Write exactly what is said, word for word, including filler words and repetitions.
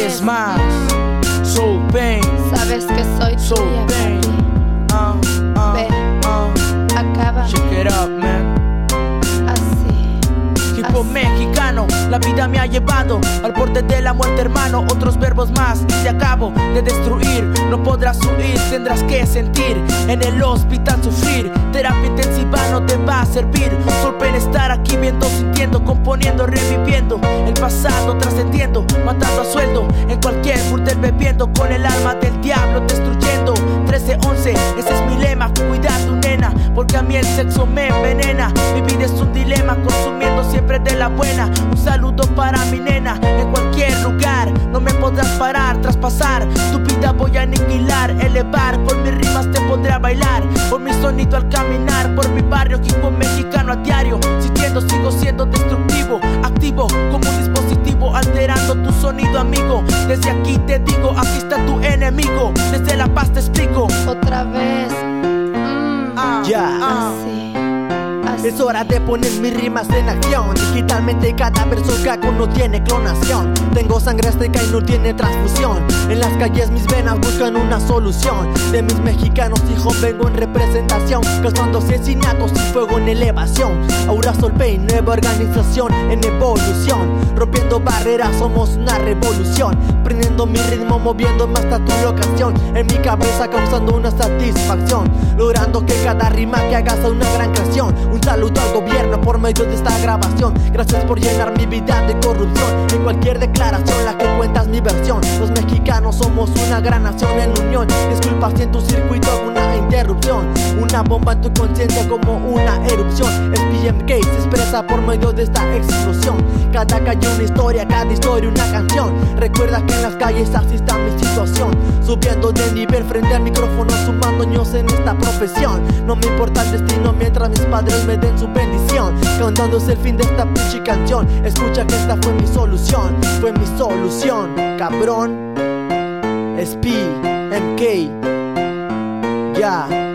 vez más. Soul Pain, sabes que soy Soul tuya, Pain. papi. Uh, uh, Ven, uh. acaba Check it up, man. así. Hip hop mexicano, la vida me ha llevado al borde de la muerte, hermano. Otros verbos más y te acabo de destruir. No podrás huir, tendrás que sentir. En el hospital sufrir, terapia intensiva no te va a servir. Soul Pain, estar aquí viendo, sintiendo, componiendo, reviviendo el pasado, trascendiendo, matando a sueldo en cualquier burdel, bebiendo con el alma del diablo, destruyendo. Trece once, ese es mi lema, cuida a tu nena, porque a mí el sexo me envenena. Mi vida es un dilema, consumiendo siempre de la buena. Un saludo para mi nena, en cualquier lugar no me podrás parar, traspasar tu vida voy a aniquilar, elevar, con mis rimas te pondré a bailar, por mi sonido al caminar, por mi barrio, hip hop mexicano a diario, sintiendo sigo siendo destructivo, activo como un dispositivo, alterando tu sonido, amigo. Desde aquí te digo, aquí está tu enemigo, desde La Paz te explico. Otra vez, mm, Ah, Ya. ah. así, así. Es hora de poner mis rimas en acción. Digitalmente cada verso que hago no tiene clonación. Tengo sangre azteca y no tiene transfusión. En las calles mis venas buscan una solución. De mis mexicanos hijos vengo en representación, causando asesinatos y fuego en elevación. Ahora Soul Pain, nueva organización en evolución. Rompiendo barreras somos una revolución. Prendiendo mi ritmo, moviéndome hasta tu locación. En mi cabeza causando una satisfacción, logrando que cada rima que hagas sea una gran creación. Un saludo al gobierno por medio de esta grabación. Gracias por llenar mi vida de corrupción. En cualquier declaración la que cuentas mi versión. Los mexicanos somos una gran nación en unión. Disculpa si en tu circuito alguna interrupción. Una bomba en tu conciencia como una erupción. El P M K se expresa por medio de esta explosión. Cada calle una historia, cada historia una canción. Recuerda que en las calles así está mi situación. Subiendo de nivel frente al micrófono, sumando años en esta profesión. No me importa el destino mientras mis padres me den su bendición. Cantándose el fin de esta pinche canción. Escucha que esta fue mi solución. Fue mi solución, cabrón. S P M K. Ya.